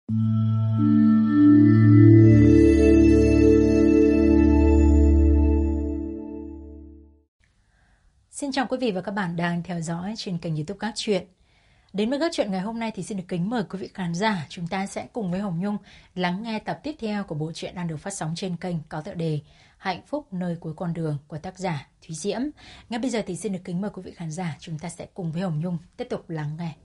Xin chào quý vị và các bạn đang theo dõi trên kênh YouTube Các Chuyện. Đến với Các Chuyện ngày hôm nay thì xin được kính mời quý vị khán giả, chúng ta sẽ cùng với Hồng Nhung lắng nghe tập tiếp theo của bộ truyện đang được phát sóng trên kênh có tựa đề Hạnh Phúc Nơi Cuối Con Đường của tác giả Thúy Diễm. Ngay bây giờ thì xin được kính mời quý vị khán giả, chúng ta sẽ cùng với Hồng Nhung tiếp tục lắng nghe.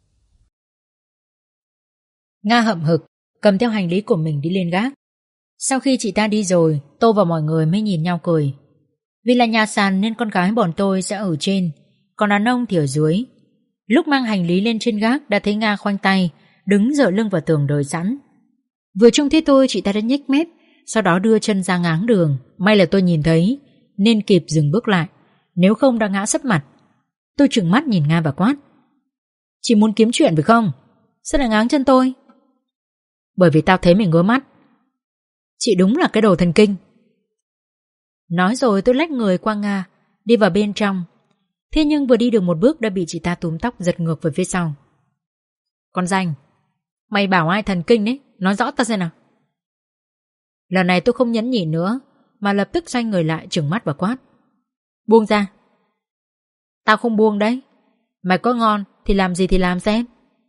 Nga hậm hực cầm theo hành lý của mình đi lên gác. Sau khi chị ta đi rồi, Tô và mọi người mới nhìn nhau cười. Vì là nhà sàn nên con gái bọn tôi sẽ ở trên, còn đàn ông thì ở dưới. Lúc mang hành lý lên trên gác đã thấy Nga khoanh tay, đứng dựa lưng vào tường đợi sẵn. Vừa trông thấy tôi, chị ta đã nhếch mép, sau đó đưa chân ra ngáng đường. May là tôi nhìn thấy nên kịp dừng bước lại, nếu không đã ngã sấp mặt. Tôi trừng mắt nhìn Nga và quát: "Chị muốn kiếm chuyện phải không? Sao lại ngáng chân tôi?" "Bởi vì tao thấy mày ngứa mắt." "Chị đúng là cái đồ thần kinh." Nói rồi tôi lách người qua Nga, đi vào bên trong. Thế nhưng vừa đi được một bước đã bị chị ta túm tóc giật ngược về phía sau. "Con danh, mày bảo ai thần kinh đấy, nói rõ ta xem nào." Lần này tôi không nhẫn nhịn nữa, mà lập tức xoay người lại trừng mắt và quát: "Buông ra." "Tao không buông đấy. Mày có ngon thì làm gì thì làm xem."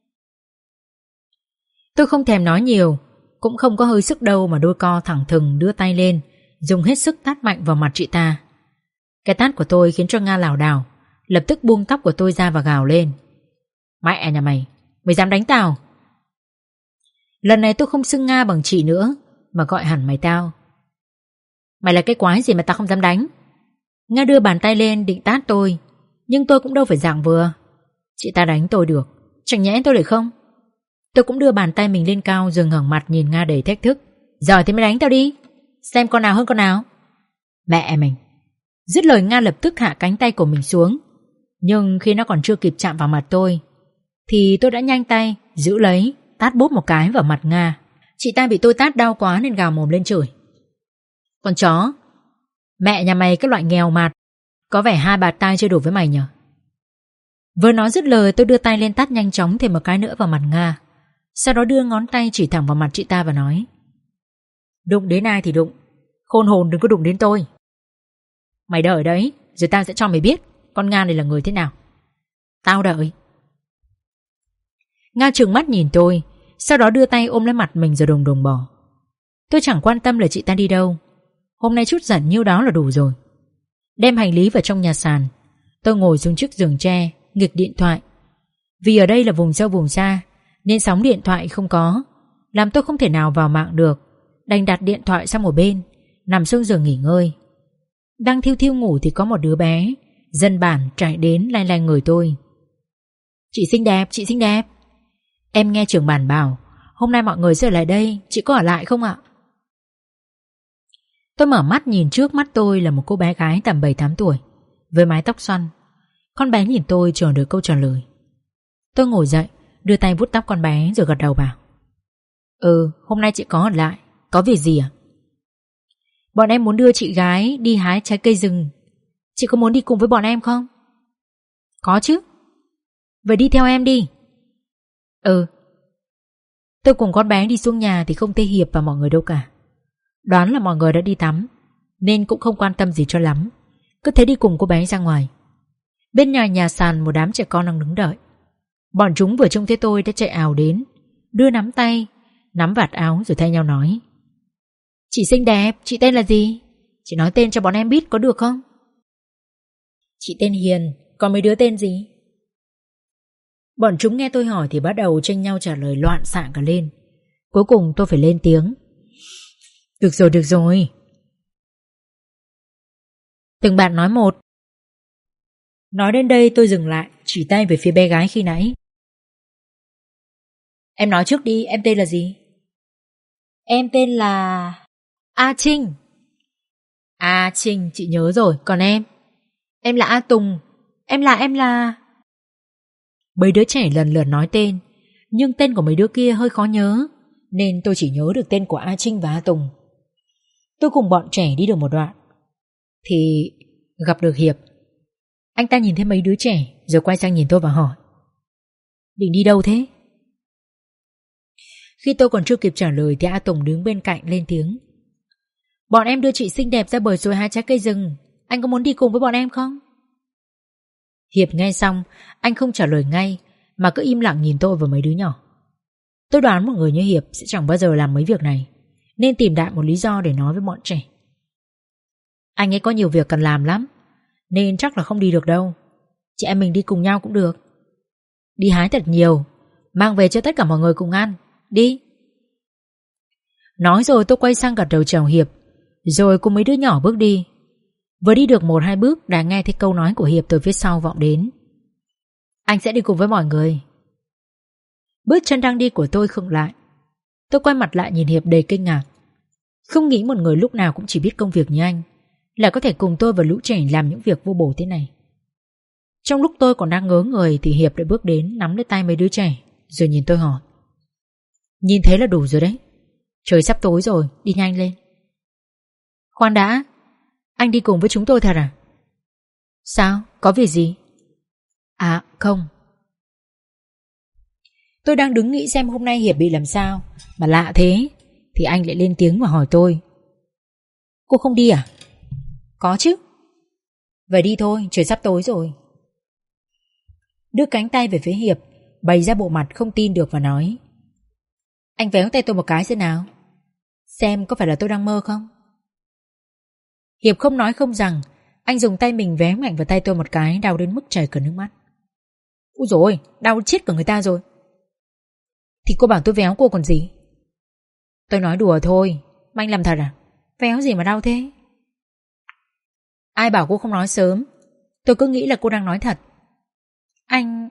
Tôi không thèm nói nhiều, cũng không có hơi sức đâu mà đôi co thẳng thừng đưa tay lên, dùng hết sức tát mạnh vào mặt chị ta. Cái tát của tôi khiến cho Nga lảo đảo, lập tức buông tóc của tôi ra và gào lên: "Mẹ nhà mày, mày dám đánh tao?" Lần này tôi không xưng Nga bằng chị nữa, mà gọi hẳn mày tao. "Mày là cái quái gì mà tao không dám đánh?" Nga đưa bàn tay lên định tát tôi, nhưng tôi cũng đâu phải dạng vừa. Chị ta đánh tôi được, chẳng nhẽ tôi lại không? Tôi cũng đưa bàn tay mình lên cao rồi ngẩng mặt nhìn Nga đầy thách thức: "Giỏi thì mày đánh tao đi, xem con nào hơn con nào." "Mẹ mình!" Dứt lời Nga lập tức hạ cánh tay của mình xuống. Nhưng khi nó còn chưa kịp chạm vào mặt tôi thì tôi đã nhanh tay giữ lấy, tát bốp một cái vào mặt Nga. Chị ta bị tôi tát đau quá nên gào mồm lên chửi: "Con chó, mẹ nhà mày cái loại nghèo mạt, có vẻ hai bạt tai chưa đủ với mày nhở." Vừa nói dứt lời tôi đưa tay lên tát nhanh chóng thêm một cái nữa vào mặt Nga, sau đó đưa ngón tay chỉ thẳng vào mặt chị ta và nói: "Đụng đến ai thì đụng, khôn hồn đừng có đụng đến tôi. Mày đợi đấy, rồi tao sẽ cho mày biết con Nga này là người thế nào." "Tao đợi." Nga trừng mắt nhìn tôi, sau đó đưa tay ôm lấy mặt mình rồi đùng đùng bỏ. Tôi chẳng quan tâm là chị ta đi đâu, hôm nay chút giận nhiêu đó là đủ rồi. Đem hành lý vào trong nhà sàn, tôi ngồi xuống chiếc giường tre, nghịch điện thoại. Vì ở đây là vùng sâu vùng xa nên sóng điện thoại không có, làm tôi không thể nào vào mạng được, đành đặt điện thoại sang một bên, nằm xuống giường nghỉ ngơi. Đang thiêu thiêu ngủ thì có một đứa bé dân bản chạy đến lay lay người tôi: "Chị xinh đẹp, chị xinh đẹp. Em nghe trưởng bản bảo hôm nay mọi người sẽ ở lại đây, chị có ở lại không ạ?" Tôi mở mắt nhìn trước mắt tôi là một cô bé gái tầm 7-8 tuổi với mái tóc xoăn. Con bé nhìn tôi chờ đợi câu trả lời. Tôi ngồi dậy, đưa tay vuốt tóc con bé rồi gật đầu bảo: "Ừ, hôm nay chị có ở lại. Có việc gì à?" "Bọn em muốn đưa chị gái đi hái trái cây rừng. Chị có muốn đi cùng với bọn em không?" "Có chứ." "Vậy đi theo em đi." "Ừ." Tôi cùng con bé đi xuống nhà thì không thấy Hiệp và mọi người đâu cả. Đoán là mọi người đã đi tắm nên cũng không quan tâm gì cho lắm, cứ thế đi cùng cô bé ra ngoài. Bên nhà sàn một đám trẻ con đang đứng đợi. Bọn chúng vừa trông thấy tôi đã chạy ào đến, đưa nắm tay, nắm vạt áo rồi thay nhau nói: "Chị xinh đẹp, chị tên là gì? Chị nói tên cho bọn em biết có được không?" "Chị tên Hiền, còn mấy đứa tên gì?" Bọn chúng nghe tôi hỏi thì bắt đầu tranh nhau trả lời loạn xạ cả lên. Cuối cùng tôi phải lên tiếng: Được rồi, được rồi. Từng bạn nói một." Nói đến đây tôi dừng lại, chỉ tay về phía bé gái khi nãy: "Em nói trước đi, em tên là gì?" "Em tên là A Trinh." "A Trinh, chị nhớ rồi, còn em?" "Em là A Tùng." Em là Mấy đứa trẻ lần lượt nói tên, nhưng tên của mấy đứa kia hơi khó nhớ, nên tôi chỉ nhớ được tên của A Trinh và A Tùng. Tôi cùng bọn trẻ đi được một đoạn thì gặp được Hiệp. Anh ta nhìn thấy mấy đứa trẻ rồi quay sang nhìn tôi và hỏi: "Định đi đâu thế?" Khi tôi còn chưa kịp trả lời thì A Tùng đứng bên cạnh lên tiếng. Bọn em đưa chị xinh đẹp ra bờ suối hái trái cây rừng. Anh có muốn đi cùng với bọn em không? Hiệp nghe xong, anh không trả lời ngay mà cứ im lặng nhìn tôi và mấy đứa nhỏ. Tôi đoán một người như Hiệp sẽ chẳng bao giờ làm mấy việc này, nên tìm đại một lý do để nói với bọn trẻ. Anh ấy có nhiều việc cần làm lắm, nên chắc là không đi được đâu. Chị em mình đi cùng nhau cũng được. Đi hái thật nhiều, mang về cho tất cả mọi người cùng ăn. Đi. Nói rồi tôi quay sang gật đầu chào Hiệp, rồi cùng mấy đứa nhỏ bước đi. Vừa đi được 1-2 bước đã nghe thấy câu nói của Hiệp từ phía sau vọng đến. Anh sẽ đi cùng với mọi người. Bước chân đang đi của tôi khựng lại. Tôi quay mặt lại nhìn Hiệp đầy kinh ngạc. Không nghĩ một người lúc nào cũng chỉ biết công việc như anh lại có thể cùng tôi và lũ trẻ làm những việc vô bổ thế này. Trong lúc tôi còn đang ngớ người thì Hiệp đã bước đến nắm lấy tay mấy đứa trẻ, rồi nhìn tôi hỏi. Nhìn thế là đủ rồi đấy. Trời sắp tối rồi, đi nhanh lên. Khoan đã, anh đi cùng với chúng tôi thật à? Sao, có việc gì? À không. Tôi đang đứng nghĩ xem hôm nay Hiệp bị làm sao mà lạ thế, thì anh lại lên tiếng và hỏi tôi. Cô không đi à? Có chứ. Vậy đi thôi, trời sắp tối rồi. Đưa cánh tay về phía Hiệp, bày ra bộ mặt không tin được và nói. Anh véo tay tôi một cái xem nào, xem có phải là tôi đang mơ không? Hiệp không nói không rằng, anh dùng tay mình véo mạnh vào tay tôi một cái, đau đến mức chảy cả nước mắt. Úi dồi ôi, đau chết cả người ta rồi. Thì cô bảo tôi véo cô còn gì. Tôi nói đùa thôi, mà anh làm thật à? Véo gì mà đau thế? Ai bảo cô không nói sớm? Tôi cứ nghĩ là cô đang nói thật. Anh...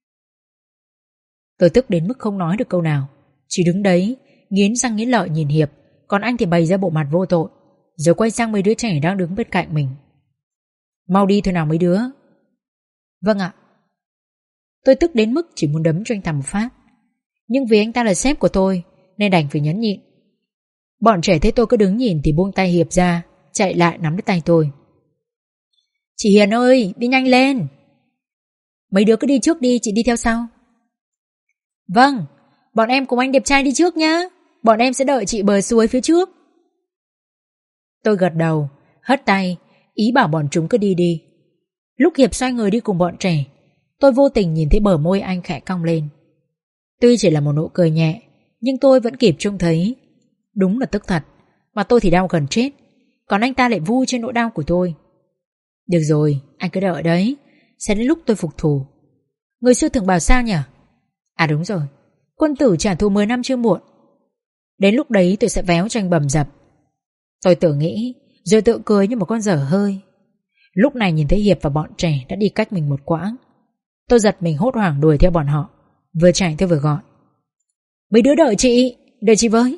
Tôi tức đến mức không nói được câu nào, chỉ đứng đấy nghiến răng nghiến lợi nhìn Hiệp. Còn anh thì bày ra bộ mặt vô tội, rồi quay sang mấy đứa trẻ đang đứng bên cạnh mình. Mau đi thôi nào mấy đứa. Vâng ạ. Tôi tức đến mức chỉ muốn đấm cho anh ta một phát, nhưng vì anh ta là sếp của tôi nên đành phải nhẫn nhịn. Bọn trẻ thấy tôi cứ đứng nhìn thì buông tay Hiệp ra, chạy lại nắm lấy tay tôi. Chị Hiền ơi, đi nhanh lên. Mấy đứa cứ đi trước đi, chị đi theo sau. Vâng, bọn em cùng anh đẹp trai đi trước nhá. Bọn em sẽ đợi chị bờ suối phía trước. Tôi gật đầu, hất tay, ý bảo bọn chúng cứ đi đi. Lúc Hiệp xoay người đi cùng bọn trẻ, tôi vô tình nhìn thấy bờ môi anh khẽ cong lên. Tuy chỉ là một nụ cười nhẹ, nhưng tôi vẫn kịp trông thấy. Đúng là tức thật, mà tôi thì đau gần chết, còn anh ta lại vui trên nỗi đau của tôi. Được rồi, anh cứ đợi đấy, sẽ đến lúc tôi phục thù. Người xưa thường bảo sao nhỉ? À đúng rồi, quân tử trả thù 10 năm chưa muộn. Đến lúc đấy tôi sẽ véo cho anh bầm dập. Tôi tự nghĩ, rồi tự cười như một con dở hơi. Lúc này nhìn thấy Hiệp và bọn trẻ đã đi cách mình một quãng. Tôi giật mình hốt hoảng đuổi theo bọn họ, vừa chạy tôi vừa gọi. Mấy đứa đợi chị với.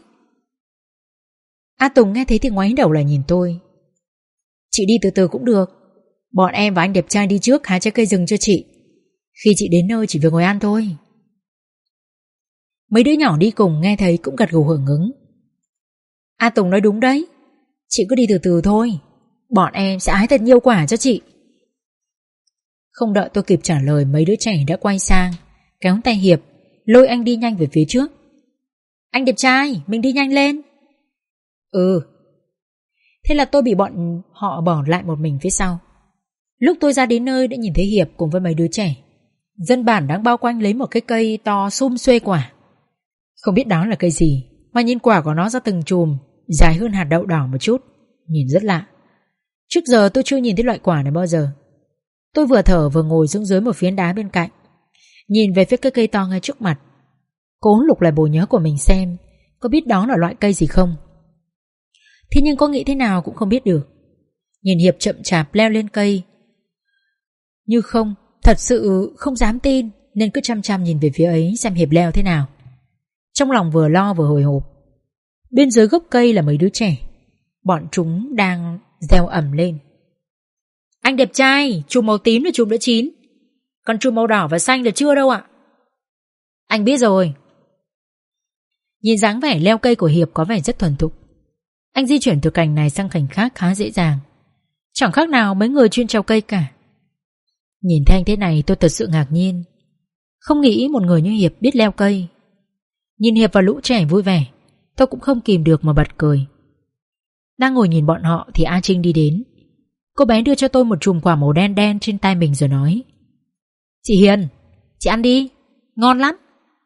A Tùng nghe thấy thì ngoáy đầu lại nhìn tôi. Chị đi từ từ cũng được. Bọn em và anh đẹp trai đi trước hái trái cây rừng cho chị. Khi chị đến nơi chỉ việc ngồi ăn thôi. Mấy đứa nhỏ đi cùng nghe thấy cũng gật gù hưởng ứng. A Tùng nói đúng đấy, chị cứ đi từ từ thôi. Bọn em sẽ hái thật nhiều quả cho chị. Không đợi tôi kịp trả lời, mấy đứa trẻ đã quay sang kéo tay Hiệp, lôi anh đi nhanh về phía trước. Anh đẹp trai, mình đi nhanh lên. Ừ. Thế là tôi bị bọn họ bỏ lại một mình phía sau. Lúc tôi ra đến nơi đã nhìn thấy Hiệp cùng với mấy đứa trẻ. Dân bản đang bao quanh lấy một cái cây to sum xuê quả. Không biết đó là cây gì, mà nhìn quả của nó ra từng chùm, dài hơn hạt đậu đỏ một chút, nhìn rất lạ. Trước giờ tôi chưa nhìn thấy loại quả này bao giờ. Tôi vừa thở vừa ngồi xuống dưới một phiến đá bên cạnh, nhìn về phía cái cây to ngay trước mặt, cố lục lại bộ nhớ của mình xem có biết đó là loại cây gì không. Thế nhưng có nghĩ thế nào cũng không biết được. Nhìn Hiệp chậm chạp leo lên cây, như không, thật sự không dám tin, nên cứ chăm chăm nhìn về phía ấy xem Hiệp leo thế nào. Trong lòng vừa lo vừa hồi hộp. Bên dưới gốc cây là mấy đứa trẻ, bọn chúng đang reo ầm lên. Anh đẹp trai, chùm màu tím là chùm đã chín, còn chùm màu đỏ và xanh là chưa đâu ạ. Anh biết rồi. Nhìn dáng vẻ leo cây của Hiệp có vẻ rất thuần thục. Anh di chuyển từ cành này sang cành khác khá dễ dàng, chẳng khác nào mấy người chuyên trèo cây cả. Nhìn thấy anh thế này tôi thật sự ngạc nhiên. Không nghĩ một người như Hiệp biết leo cây. Nhìn Hiệp và lũ trẻ vui vẻ, tôi cũng không kìm được mà bật cười. Đang ngồi nhìn bọn họ thì A Trinh đi đến. Cô bé đưa cho tôi một chùm quả màu đen đen trên tay mình rồi nói: "Chị Hiền, chị ăn đi, ngon lắm."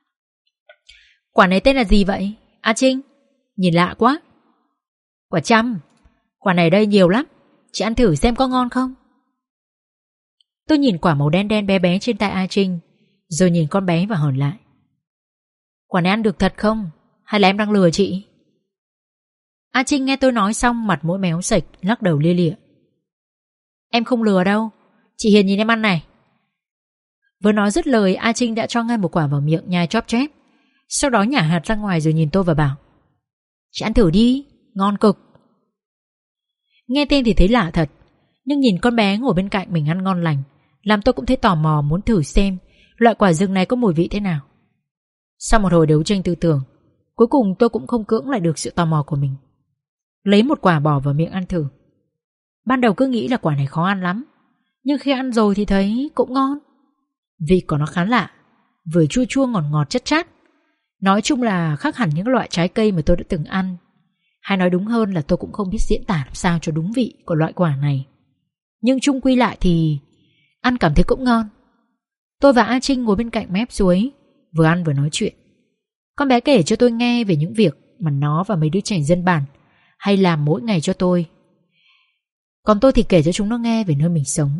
"Quả này tên là gì vậy, A Trinh? Nhìn lạ quá." "Quả chăm. Quả này đây nhiều lắm, chị ăn thử xem có ngon không." Tôi nhìn quả màu đen đen bé bé trên tay A Trinh, rồi nhìn con bé và hỏi lại: "Quả này ăn được thật không? Hay là em đang lừa chị?" A Trinh nghe tôi nói xong mặt mũi méo sạch, lắc đầu lia lịa: "Em không lừa đâu, chị Hiền nhìn em ăn này." Vừa nói dứt lời, A Trinh đã cho ngay một quả vào miệng nhai chóp chép, sau đó nhả hạt ra ngoài rồi nhìn tôi và bảo: "Chị ăn thử đi, ngon cực." Nghe tên thì thấy lạ thật, nhưng nhìn con bé ngồi bên cạnh mình ăn ngon lành, làm tôi cũng thấy tò mò muốn thử xem loại quả rừng này có mùi vị thế nào. Sau một hồi đấu tranh tư tưởng, cuối cùng tôi cũng không cưỡng lại được sự tò mò của mình, lấy một quả bỏ vào miệng ăn thử. Ban đầu cứ nghĩ là quả này khó ăn lắm, nhưng khi ăn rồi thì thấy cũng ngon. Vị của nó khá lạ, vừa chua chua ngọt ngọt chát chát. Nói chung là khác hẳn những loại trái cây mà tôi đã từng ăn. Hay nói đúng hơn là tôi cũng không biết diễn tả làm sao cho đúng vị của loại quả này. Nhưng chung quy lại thì ăn cảm thấy cũng ngon. Tôi và A Trinh ngồi bên cạnh mép suối, vừa ăn vừa nói chuyện. Con bé kể cho tôi nghe về những việc mà nó và mấy đứa trẻ dân bản hay làm mỗi ngày cho tôi. Còn tôi thì kể cho chúng nó nghe về nơi mình sống.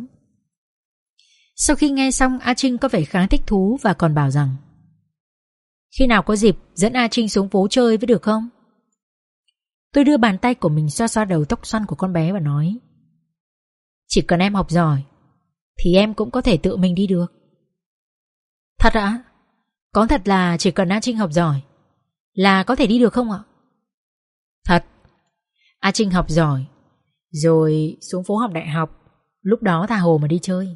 Sau khi nghe xong, A Trinh có vẻ khá thích thú và còn bảo rằng: "Khi nào có dịp dẫn A Trinh xuống phố chơi với được không?" Tôi đưa bàn tay của mình xoa xoa đầu tóc xoăn của con bé và nói: "Chỉ cần em học giỏi thì em cũng có thể tự mình đi được." "Thật ạ? Có thật là chỉ cần A Trinh học giỏi là có thể đi được không ạ?" "Thật. A Trinh học giỏi rồi xuống phố học đại học, lúc đó tha hồ mà đi chơi."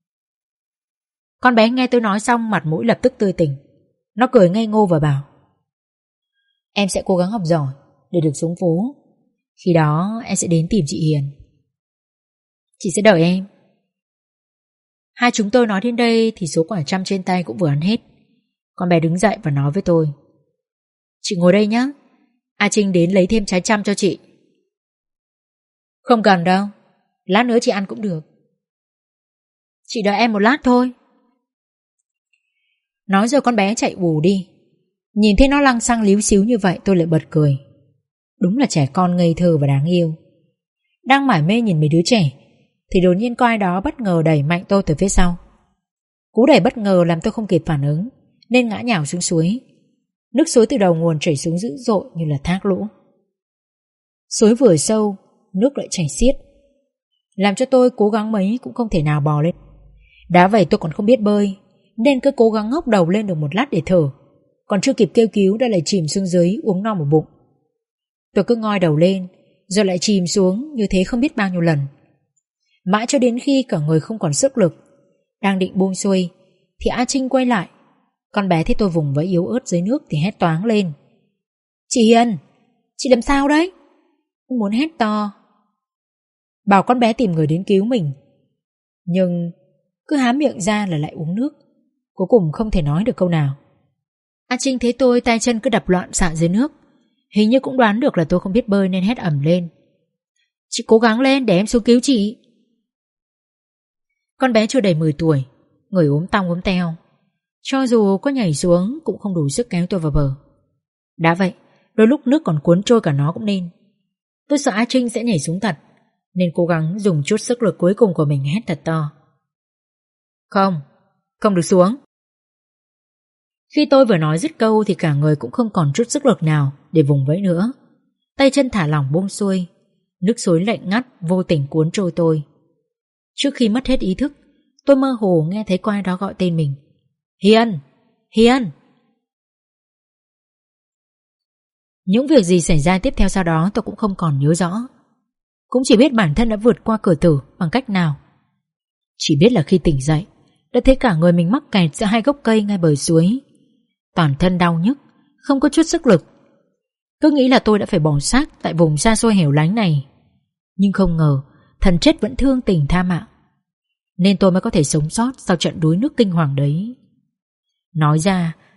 Con bé nghe tôi nói xong mặt mũi lập tức tươi tỉnh. Nó cười ngây ngô và bảo: "Em sẽ cố gắng học giỏi để được xuống phố. Khi đó em sẽ đến tìm chị Hiền. Chị sẽ đợi em." Hai chúng tôi nói đến đây thì số quả chăm trên tay cũng vừa ăn hết. Con bé đứng dậy và nói với tôi: "Chị ngồi đây nhé, A Trinh đến lấy thêm trái chăm cho chị." "Không cần đâu, lát nữa chị ăn cũng được." "Chị đợi em một lát thôi." Nói rồi con bé chạy ù đi. Nhìn thấy nó lăng xăng líu xíu như vậy tôi lại bật cười. Đúng là trẻ con ngây thơ và đáng yêu. Đang mải mê nhìn mấy đứa trẻ thì đột nhiên có ai đó bất ngờ đẩy mạnh tôi từ phía sau. Cú đẩy bất ngờ làm tôi không kịp phản ứng nên ngã nhào xuống suối. Nước suối từ đầu nguồn chảy xuống dữ dội như là thác lũ. Suối vừa sâu, nước lại chảy xiết, làm cho tôi cố gắng mấy cũng không thể nào bò lên. Đã vậy tôi còn không biết bơi nên cứ cố gắng ngóc đầu lên được một lát để thở, còn chưa kịp kêu cứu đã lại chìm xuống dưới uống no một bụng. Tôi cứ ngoi đầu lên rồi lại chìm xuống như thế không biết bao nhiêu lần, mãi cho đến khi cả người không còn sức lực. Đang định buông xuôi thì A Trinh quay lại. Con bé thấy tôi vùng vẫy yếu ớt dưới nước thì hét toáng lên: "Chị Hiền, chị làm sao đấy?" Tôi muốn hét to, bảo con bé tìm người đến cứu mình, nhưng cứ há miệng ra là lại uống nước. Cuối cùng không thể nói được câu nào. A Trinh thấy tôi tay chân cứ đập loạn xạ dưới nước, hình như cũng đoán được là tôi không biết bơi nên hét ầm lên: "Chị cố gắng lên để em xuống cứu chị." Con bé chưa đầy 10 tuổi, người ốm tong ốm teo, cho dù có nhảy xuống cũng không đủ sức kéo tôi vào bờ. Đã vậy, đôi lúc nước còn cuốn trôi cả nó cũng nên. Tôi sợ A Trinh sẽ nhảy xuống thật, nên cố gắng dùng chút sức lực cuối cùng của mình hét thật to: "Không, không được xuống." Khi tôi vừa nói dứt câu thì cả người cũng không còn chút sức lực nào để vùng vẫy nữa. Tay chân thả lỏng buông xuôi, nước suối lạnh ngắt vô tình cuốn trôi tôi. Trước khi mất hết ý thức, tôi mơ hồ nghe thấy có ai đó gọi tên mình: "Hiền, Hiền." Những việc gì xảy ra tiếp theo sau đó tôi cũng không còn nhớ rõ, cũng chỉ biết bản thân đã vượt qua cửa tử bằng cách nào. Chỉ biết là khi tỉnh dậy đã thấy cả người mình mắc kẹt giữa hai gốc cây ngay bờ suối, toàn thân đau nhức, không có chút sức lực. Cứ nghĩ là tôi đã phải bỏ xác tại vùng xa xôi hẻo lánh này, nhưng không ngờ thần chết vẫn thương tình tha mạng, nên tôi mới có thể sống sót sau trận đuối nước kinh hoàng đấy. Nói ra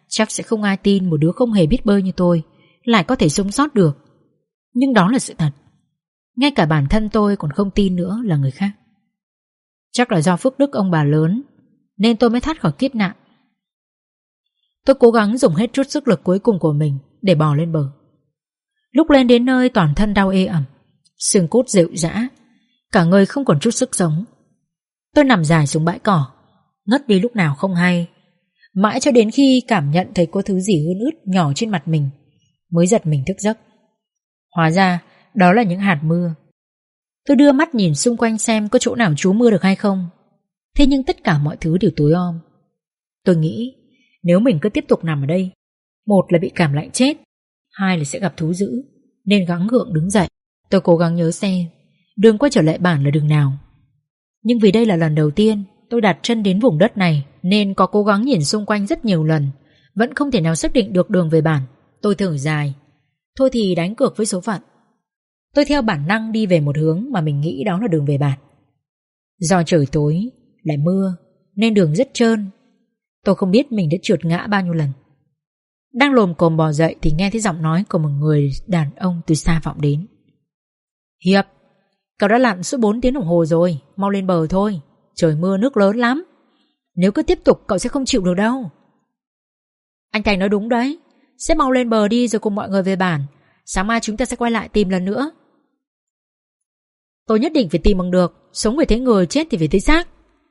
chắc sẽ không ai tin một đứa không hề biết bơi như tôi lại có thể sống sót được. Nhưng đó là sự thật. Ngay cả bản thân tôi còn không tin nữa là người khác. Chắc là do phước đức ông bà lớn nên tôi mới thoát khỏi kiếp nạn. Tôi cố gắng dùng hết chút sức lực cuối cùng của mình để bò lên bờ. Lúc lên đến nơi toàn thân đau ê ẩm, xương cốt rệu rã, cả người không còn chút sức sống. Tôi nằm dài xuống bãi cỏ, ngất đi lúc nào không hay, mãi cho đến khi cảm nhận thấy có thứ gì ươn ướt nhỏ trên mặt mình mới giật mình thức giấc. Hóa ra đó là những hạt mưa. Tôi đưa mắt nhìn xung quanh xem có chỗ nào trú mưa được hay không. Thế nhưng tất cả mọi thứ đều tối om. Tôi nghĩ nếu mình cứ tiếp tục nằm ở đây, một là bị cảm lạnh chết, hai là sẽ gặp thú dữ, nên gắng gượng đứng dậy. Tôi cố gắng nhớ xem đường quay trở lại bản là đường nào. Nhưng vì đây là lần đầu tiên tôi đặt chân đến vùng đất này nên có cố gắng nhìn xung quanh rất nhiều lần, vẫn không thể nào xác định được đường về bản. Tôi thở dài, thôi thì đánh cược với số phận. Tôi theo bản năng đi về một hướng mà mình nghĩ đó là đường về bản. Do trời tối lại mưa nên đường rất trơn. Tôi không biết mình đã trượt ngã bao nhiêu lần. Đang lồm cồm bò dậy thì nghe thấy giọng nói của một người đàn ông từ xa vọng đến. Hiệp, cậu đã lặn suốt 4 tiếng đồng hồ rồi, mau lên bờ thôi. Trời mưa nước lớn lắm. Nếu cứ tiếp tục cậu sẽ không chịu được đâu. Anh Thành nói đúng đấy. Sẽ mau lên bờ đi rồi cùng mọi người về bản. Sáng mai chúng ta sẽ quay lại tìm lần nữa. Tôi nhất định phải tìm bằng được. Sống phải thấy người, chết thì phải thấy xác.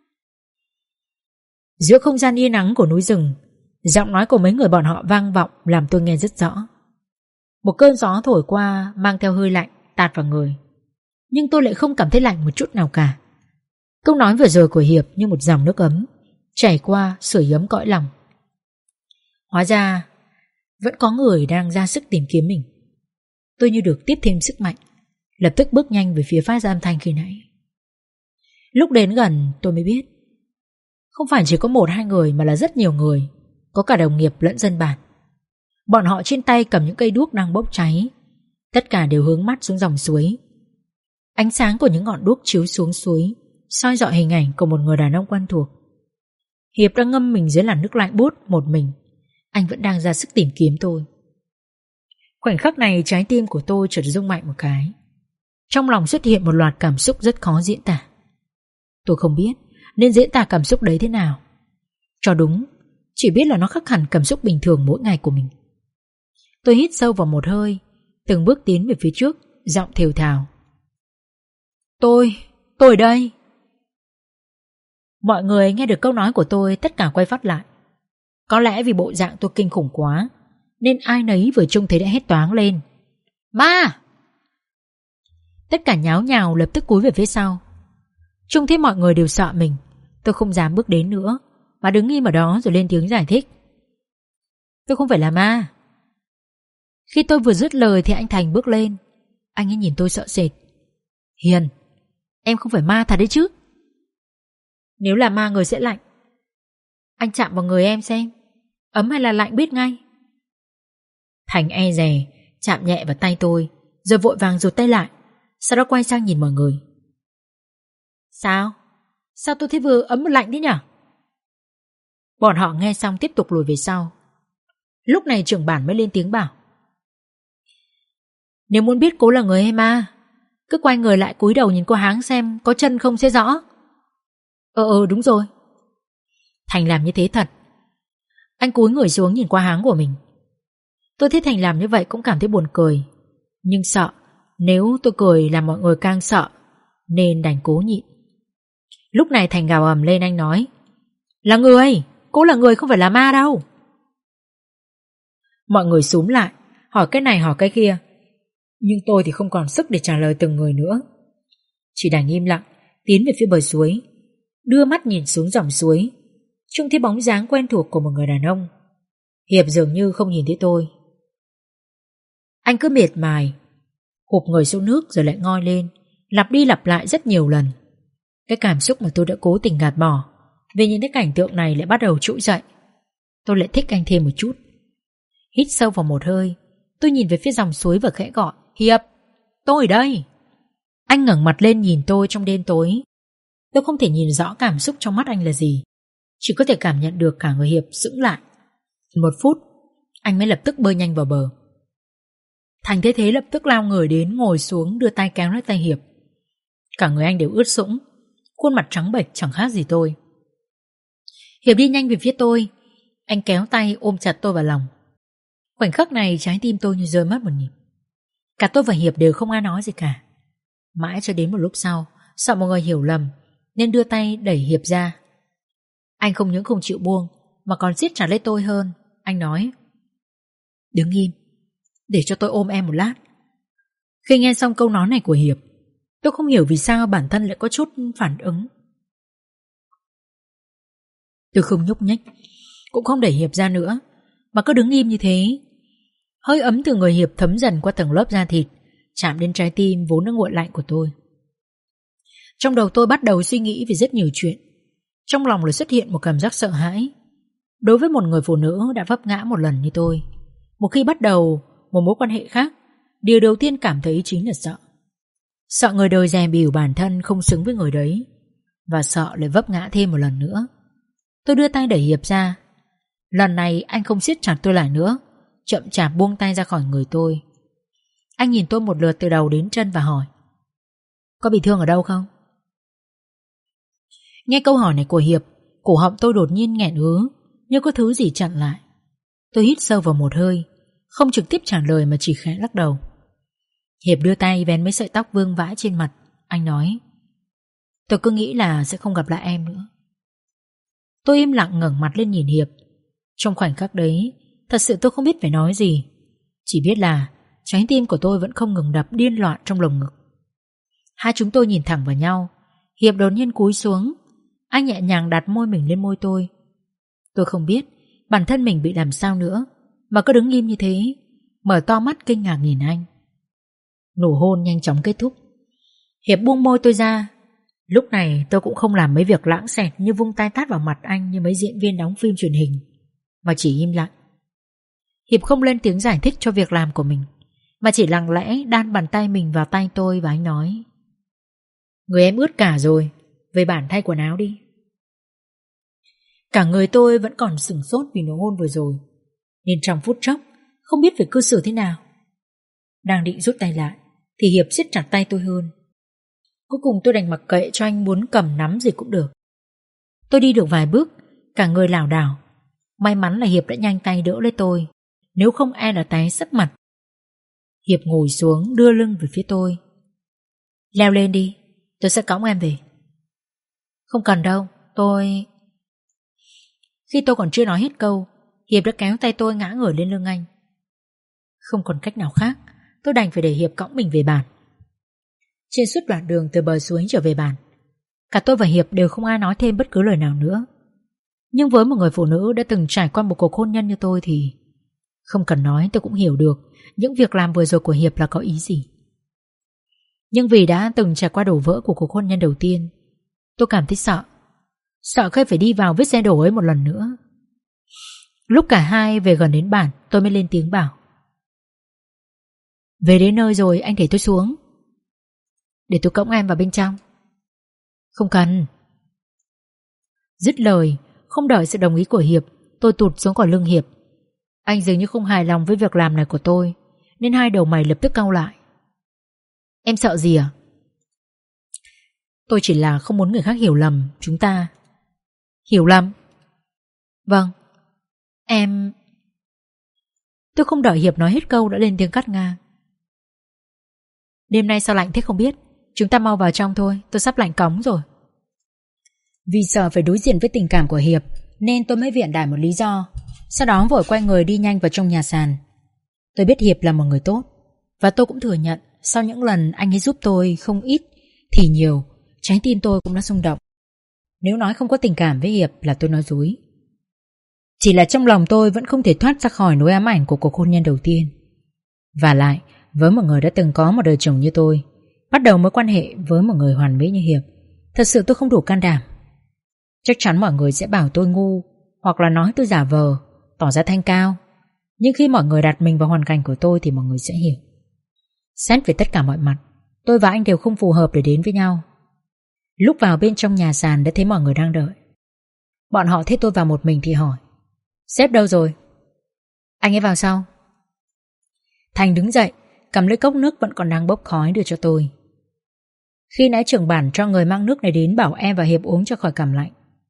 Giữa không gian yên ắng của núi rừng, giọng nói của mấy người bọn họ vang vọng làm tôi nghe rất rõ. Một cơn gió thổi qua mang theo hơi lạnh tạt vào người, nhưng tôi lại không cảm thấy lạnh một chút nào cả. Câu nói vừa rồi của Hiệp như một dòng nước ấm chảy qua sưởi ấm cõi lòng. Hóa ra vẫn có người đang ra sức tìm kiếm mình. Tôi như được tiếp thêm sức mạnh, lập tức bước nhanh về phía phát ra âm thanh khi nãy. Lúc đến gần tôi mới biết không phải chỉ có 1-2 người mà là rất nhiều người, có cả đồng nghiệp lẫn dân bản. Bọn họ trên tay cầm những cây đuốc đang bốc cháy, tất cả đều hướng mắt xuống dòng suối. Ánh sáng của những ngọn đuốc chiếu xuống suối soi rọi hình ảnh của một người đàn ông quen thuộc. Hiệp đang ngâm mình dưới làn nước lạnh buốt một mình. Anh vẫn đang ra sức tìm kiếm tôi. Khoảnh khắc này trái tim của tôi chợt rung mạnh một cái. Trong lòng xuất hiện một loạt cảm xúc rất khó diễn tả. Tôi không biết nên diễn tả cảm xúc đấy thế nào. Cho đúng, chỉ biết là nó khác hẳn cảm xúc bình thường mỗi ngày của mình. Tôi hít sâu vào một hơi, từng bước tiến về phía trước, giọng thều thào. Tôi ở đây. Mọi người nghe được câu nói của tôi tất cả quay phát lại. Có lẽ vì bộ dạng tôi kinh khủng quá nên ai nấy vừa trông thấy đã hét toáng lên. Ma! Tất cả nháo nhào lập tức cúi về phía sau. Trông thấy mọi người đều sợ mình, tôi không dám bước đến nữa mà đứng im ở đó rồi lên tiếng giải thích. Tôi không phải là ma. Khi tôi vừa dứt lời thì anh Thành bước lên. Anh ấy nhìn tôi sợ sệt. Hiền, em không phải ma thật đấy chứ? Nếu là ma người sẽ lạnh. Anh chạm vào người em xem, ấm hay là lạnh biết ngay. Thành e dè chạm nhẹ vào tay tôi, rồi vội vàng rụt tay lại, sau đó quay sang nhìn mọi người. Sao tôi thấy vừa ấm vừa lạnh thế nhỉ? Bọn họ nghe xong tiếp tục lùi về sau. Lúc này trưởng bản mới lên tiếng bảo. Nếu muốn biết cố là người hay ma, cứ quay người lại cúi đầu nhìn qua háng xem có chân không sẽ rõ. Đúng rồi. Thành làm như thế thật. Anh cúi người xuống nhìn qua háng của mình. Tôi thấy Thành làm như vậy cũng cảm thấy buồn cười, nhưng sợ nếu tôi cười làm mọi người càng sợ, nên đành cố nhịn. Lúc này Thành gào ầm lên, anh nói. Là người, cô là người không phải là ma đâu. Mọi người xúm lại, hỏi cái này hỏi cái kia, nhưng tôi thì không còn sức để trả lời từng người nữa. Chỉ đành im lặng tiến về phía bờ suối, đưa mắt nhìn xuống dòng suối, trông thấy bóng dáng quen thuộc của một người đàn ông. Hiệp dường như không nhìn thấy tôi. Anh cứ miệt mài hụp người xuống nước rồi lại ngoi lên, lặp đi lặp lại rất nhiều lần. Cái cảm xúc mà tôi đã cố tình gạt bỏ vì những cái cảnh tượng này lại bắt đầu trỗi dậy. Tôi lại thích anh thêm một chút. Hít sâu vào một hơi, tôi nhìn về phía dòng suối và khẽ gọi. Hiệp, tôi ở đây. Anh ngẩng mặt lên nhìn tôi trong đêm tối. Tôi không thể nhìn rõ cảm xúc trong mắt anh là gì, chỉ có thể cảm nhận được cả người Hiệp sững lại. 1 phút, anh mới lập tức bơi nhanh vào bờ. Thành thấy thế lập tức lao người đến, ngồi xuống, đưa tay kéo lấy tay Hiệp. Cả người anh đều ướt sũng, khuôn mặt trắng bệch chẳng khác gì tôi. Hiệp đi nhanh về phía tôi. Anh kéo tay ôm chặt tôi vào lòng. Khoảnh khắc này trái tim tôi như rơi mất một nhịp. Cả tôi và Hiệp đều không ai nói gì cả. Mãi cho đến một lúc sau, sợ mọi người hiểu lầm nên đưa tay đẩy Hiệp ra. Anh không những không chịu buông mà còn siết chặt lấy tôi hơn. Anh nói: "Đứng im, để cho tôi ôm em một lát." Khi nghe xong câu nói này của Hiệp, tôi không hiểu vì sao bản thân lại có chút phản ứng. Tôi không nhúc nhích, cũng không đẩy Hiệp ra nữa, mà cứ đứng im như thế. Hơi ấm từ người Hiệp thấm dần qua tầng lớp da thịt, chạm đến trái tim vốn đã nguội lạnh của tôi. Trong đầu tôi bắt đầu suy nghĩ về rất nhiều chuyện. Trong lòng lại xuất hiện một cảm giác sợ hãi. Đối với một người phụ nữ đã vấp ngã một lần như tôi, một khi bắt đầu một mối quan hệ khác, điều đầu tiên cảm thấy chính là sợ. Sợ người đời dè bỉu bản thân không xứng với người đấy, và sợ lại vấp ngã thêm một lần nữa. Tôi đưa tay đẩy Hiệp ra. Lần này anh không siết chặt tôi lại nữa, chậm chạp buông tay ra khỏi người tôi. Anh nhìn tôi một lượt từ đầu đến chân và hỏi: "Có bị thương ở đâu không?" Nghe câu hỏi này của Hiệp, cổ họng tôi đột nhiên nghẹn ứ, như có thứ gì chặn lại. Tôi hít sâu vào một hơi, không trực tiếp trả lời mà chỉ khẽ lắc đầu. Hiệp đưa tay vén mấy sợi tóc vương vãi trên mặt. Anh nói: "Tôi cứ nghĩ là sẽ không gặp lại em nữa." Tôi im lặng ngẩng mặt lên nhìn Hiệp. Trong khoảnh khắc đấy, thật sự tôi không biết phải nói gì. Chỉ biết là trái tim của tôi vẫn không ngừng đập điên loạn trong lồng ngực. Hai chúng tôi nhìn thẳng vào nhau. Hiệp đột nhiên cúi xuống. Anh nhẹ nhàng đặt môi mình lên môi tôi. Tôi không biết bản thân mình bị làm sao nữa, mà cứ đứng im như thế, mở to mắt kinh ngạc nhìn anh. Nụ hôn nhanh chóng kết thúc. Hiệp buông môi tôi ra. Lúc này tôi cũng không làm mấy việc lãng xẹt như vung tay tát vào mặt anh như mấy diễn viên đóng phim truyền hình, mà chỉ im lặng. Hiệp không lên tiếng giải thích cho việc làm của mình, mà chỉ lặng lẽ đan bàn tay mình vào tay tôi và anh nói: "Người em ướt cả rồi, về bản thay quần áo đi." Cả người tôi vẫn còn sửng sốt vì nụ hôn vừa rồi, nên trong phút chốc không biết phải cư xử thế nào. Đang định rút tay lại thì Hiệp siết chặt tay tôi hơn. Cuối cùng tôi đành mặc kệ cho anh muốn cầm nắm gì cũng được. Tôi đi được vài bước, cả người lảo đảo. May mắn là Hiệp đã nhanh tay đỡ lấy tôi, nếu không e là té sấp mặt. Hiệp ngồi xuống đưa lưng về phía tôi. "Leo lên đi, tôi sẽ cõng em về." "Không cần đâu, tôi..." Khi tôi còn chưa nói hết câu, Hiệp đã kéo tay tôi ngã ngửa lên lưng anh. Không còn cách nào khác, tôi đành phải để Hiệp cõng mình về bản. Trên suốt đoạn đường từ bờ suối trở về bản, cả tôi và Hiệp đều không ai nói thêm bất cứ lời nào nữa. Nhưng với một người phụ nữ đã từng trải qua một cuộc hôn nhân như tôi thì không cần nói tôi cũng hiểu được những việc làm vừa rồi của Hiệp là có ý gì. Nhưng vì đã từng trải qua đổ vỡ của cuộc hôn nhân đầu tiên, tôi cảm thấy sợ. Sợ khi phải đi vào vết xe đổ ấy một lần nữa. Lúc cả hai về gần đến bản, tôi mới lên tiếng bảo: "Về đến nơi rồi anh để tôi xuống, để tôi cõng em vào bên trong." "Không cần." Dứt lời, không đợi sự đồng ý của Hiệp, tôi tụt xuống khỏi lưng Hiệp. Anh dường như không hài lòng với việc làm này của tôi, nên hai đầu mày lập tức cau lại. "Em sợ gì à?" "Tôi chỉ là không muốn người khác hiểu lầm chúng ta." "Hiểu lầm?" "Vâng, em..." Tôi không đợi Hiệp nói hết câu đã lên tiếng cắt ngang: "Đêm nay sao lạnh thế không biết, chúng ta mau vào trong thôi, tôi sắp lạnh cóng rồi." Vì sợ phải đối diện với tình cảm của Hiệp nên tôi mới viện đại một lý do, sau đó vội quay người đi nhanh vào trong nhà sàn. Tôi biết Hiệp là một người tốt, và tôi cũng thừa nhận sau những lần anh ấy giúp tôi không ít thì nhiều, trái tim tôi cũng đã xung động. Nếu nói không có tình cảm với Hiệp là tôi nói dối. Chỉ là trong lòng tôi vẫn không thể thoát ra khỏi nỗi ám ảnh của cuộc hôn nhân đầu tiên. Và lại, với một người đã từng có một đời chồng như tôi, bắt đầu mối quan hệ với một người hoàn mỹ như Hiệp, thật sự tôi không đủ can đảm. Chắc chắn mọi người sẽ bảo tôi ngu, hoặc là nói tôi giả vờ, tỏ ra thanh cao. Nhưng khi mọi người đặt mình vào hoàn cảnh của tôi thì mọi người sẽ hiểu. Xét về tất cả mọi mặt, tôi và anh đều không phù hợp để đến với nhau. Lúc vào bên trong nhà sàn đã thấy mọi người đang đợi. Bọn họ thấy tôi vào một mình thì hỏi: "Sếp đâu rồi?" Anh ấy vào sau. Thành đứng dậy, cầm lấy cốc nước vẫn còn đang bốc khói đưa cho tôi. Khi nãy trưởng bản cho người mang nước này đến bảo em và Hiệp uống cho khỏi cảm lạnh.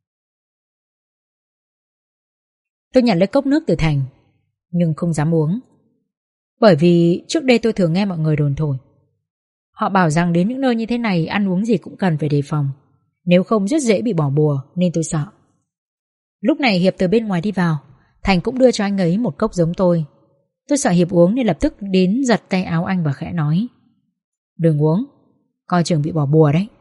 Tôi nhận lấy cốc nước từ Thành, nhưng không dám uống. Bởi vì trước đây tôi thường nghe mọi người đồn thổi. Họ bảo rằng đến những nơi như thế này ăn uống gì cũng cần phải đề phòng, nếu không rất dễ bị bỏ bùa, nên tôi sợ. Lúc này Hiệp từ bên ngoài đi vào. Thành cũng đưa cho anh ấy một cốc giống tôi. Tôi sợ Hiệp uống nên lập tức đến giật tay áo anh và khẽ nói: Đừng uống, coi chừng bị bỏ bùa đấy.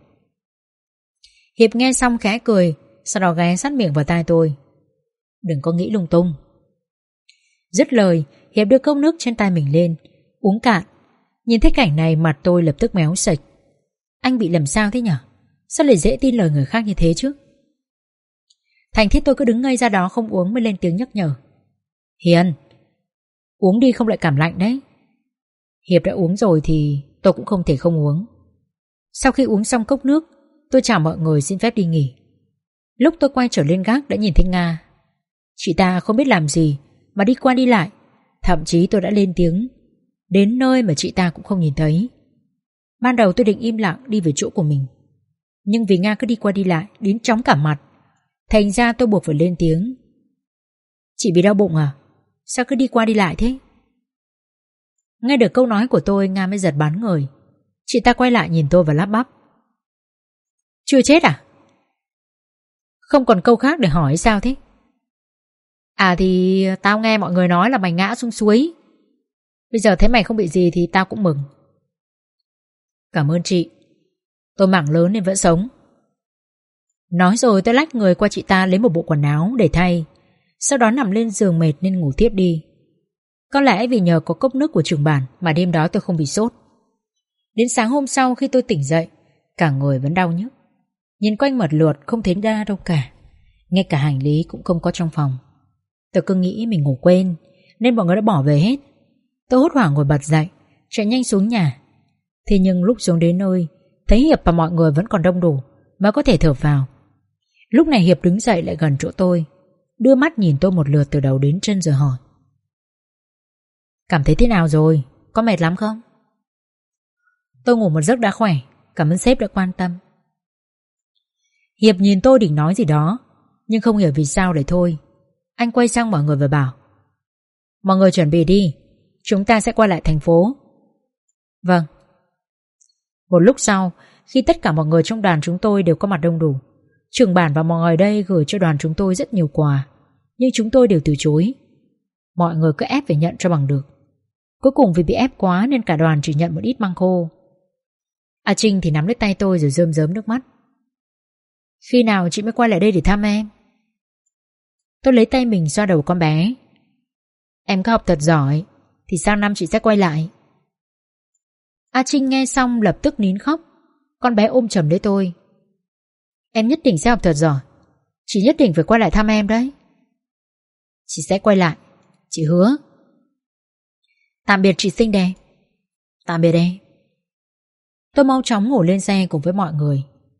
Hiệp nghe xong khẽ cười, sau đó ghé sát miệng vào tai tôi: Đừng có nghĩ lung tung. Dứt lời, Hiệp đưa cốc nước trên tay mình lên, uống cạn. Nhìn thấy cảnh này mặt tôi lập tức méo sạch. Anh bị làm sao thế nhở? Sao lại dễ tin lời người khác như thế chứ? Thành thấy tôi cứ đứng ngây ra đó không uống mới lên tiếng nhắc nhở: Hiền, uống đi không lại cảm lạnh đấy. Hiệp đã uống rồi thì tôi cũng không thể không uống. Sau khi uống xong cốc nước, tôi chào mọi người xin phép đi nghỉ. Lúc tôi quay trở lên gác đã nhìn thấy Nga. Chị ta không biết làm gì mà đi qua đi lại. Thậm chí tôi đã lên tiếng đến nơi mà chị ta cũng không nhìn thấy. Ban đầu tôi định im lặng đi về chỗ của mình, nhưng vì Nga cứ đi qua đi lại đến chóng cả mặt, thành ra tôi buộc phải lên tiếng: Chị bị đau bụng à? Sao cứ đi qua đi lại thế? Nghe được câu nói của tôi, Nga mới giật bắn người. Chị ta quay lại nhìn tôi và lắp bắp: Chưa chết à? Không còn câu khác để hỏi sao thế? À thì tao nghe mọi người nói là mày ngã xuống suối. Bây giờ thấy mày không bị gì thì tao cũng mừng. Cảm ơn chị, tôi mạng lớn nên vẫn sống. Nói rồi tôi lách người qua chị ta lấy một bộ quần áo để thay, sau đó nằm lên giường mệt nên ngủ tiếp đi. Có lẽ vì nhờ có cốc nước của trưởng bản mà đêm đó tôi không bị sốt. Đến sáng hôm sau khi tôi tỉnh dậy, cả người vẫn đau nhức. Nhìn quanh một lượt không thấy ra đâu cả, ngay cả hành lý cũng không có trong phòng. Tôi cứ nghĩ mình ngủ quên nên mọi người đã bỏ về hết. Tôi hốt hoảng ngồi bật dậy, chạy nhanh xuống nhà. Thế nhưng lúc xuống đến nơi, thấy Hiệp và mọi người vẫn còn đông đủ mới có thể thở vào. Lúc này Hiệp đứng dậy lại gần chỗ tôi, đưa mắt nhìn tôi một lượt từ đầu đến chân rồi hỏi: Cảm thấy thế nào rồi? Có mệt lắm không? Tôi ngủ một giấc đã khỏe, cảm ơn sếp đã quan tâm. Hiệp nhìn tôi định nói gì đó, nhưng không hiểu vì sao lại thôi. Anh quay sang mọi người và bảo: Mọi người chuẩn bị đi, chúng ta sẽ quay lại thành phố. Vâng. Một lúc sau, khi tất cả mọi người trong đoàn chúng tôi đều có mặt đông đủ, trưởng bản và mọi người đây gửi cho đoàn chúng tôi rất nhiều quà, nhưng chúng tôi đều từ chối. Mọi người cứ ép phải nhận cho bằng được. Cuối cùng vì bị ép quá nên cả đoàn chỉ nhận một ít măng khô. A Trinh thì nắm lấy tay tôi rồi rơm rớm nước mắt: Khi nào chị mới quay lại đây để thăm em? Tôi lấy tay mình xoa đầu con bé: Em có học thật giỏi thì sang năm chị sẽ quay lại. A Trinh nghe xong lập tức nín khóc. Con bé ôm chầm lấy tôi: Em nhất định sẽ học thật giỏi, chị nhất định phải quay lại thăm em đấy. Chị sẽ quay lại, chị hứa. Tạm biệt chị xinh đẹp. Tạm biệt em. Tôi mau chóng ngồi lên xe cùng với mọi người.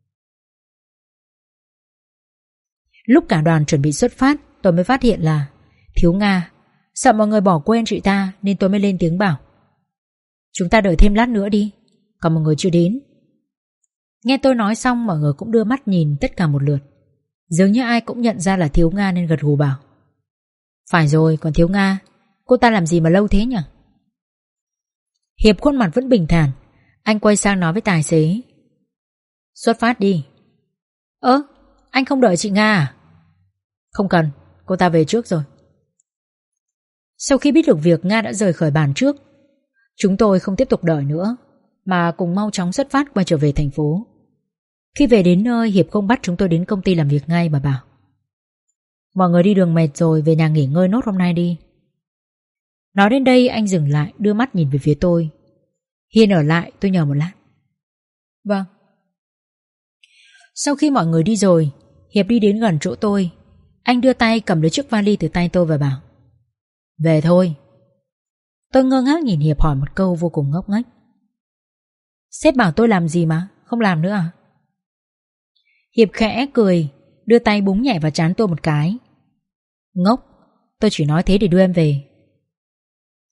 Lúc cả đoàn chuẩn bị xuất phát, tôi mới phát hiện là thiếu Nga. Sợ mọi người bỏ quên chị ta nên tôi mới lên tiếng bảo: Chúng ta đợi thêm lát nữa đi, còn một người chưa đến. Nghe tôi nói xong, mọi người cũng đưa mắt nhìn tất cả một lượt. Dường như ai cũng nhận ra là thiếu Nga nên gật gù bảo: Phải rồi, còn thiếu Nga, cô ta làm gì mà lâu thế nhỉ? Hiệp khuôn mặt vẫn bình thản. Anh quay sang nói với tài xế: Xuất phát đi. Anh không đợi chị Nga à? Không cần, cô ta về trước rồi. Sau khi biết được việc Nga đã rời khỏi bản trước, chúng tôi không tiếp tục đợi nữa mà cùng mau chóng xuất phát quay trở về thành phố. Khi về đến nơi, Hiệp không bắt chúng tôi đến công ty làm việc ngay mà bảo: Mọi người đi đường mệt rồi, về nhà nghỉ ngơi nốt hôm nay đi. Nói đến đây anh dừng lại, đưa mắt nhìn về phía tôi. Hiền ở lại, tôi nhờ một lát. Vâng. Sau khi mọi người đi rồi, Hiệp đi đến gần chỗ tôi. Anh đưa tay cầm lấy chiếc vali từ tay tôi và bảo: Về thôi. Tôi ngơ ngác nhìn Hiệp hỏi một câu vô cùng ngốc nghếch: Sếp bảo tôi làm gì mà không làm nữa à? Hiệp khẽ cười, đưa tay búng nhẹ vào trán tôi một cái: Ngốc, tôi chỉ nói thế để đưa em về.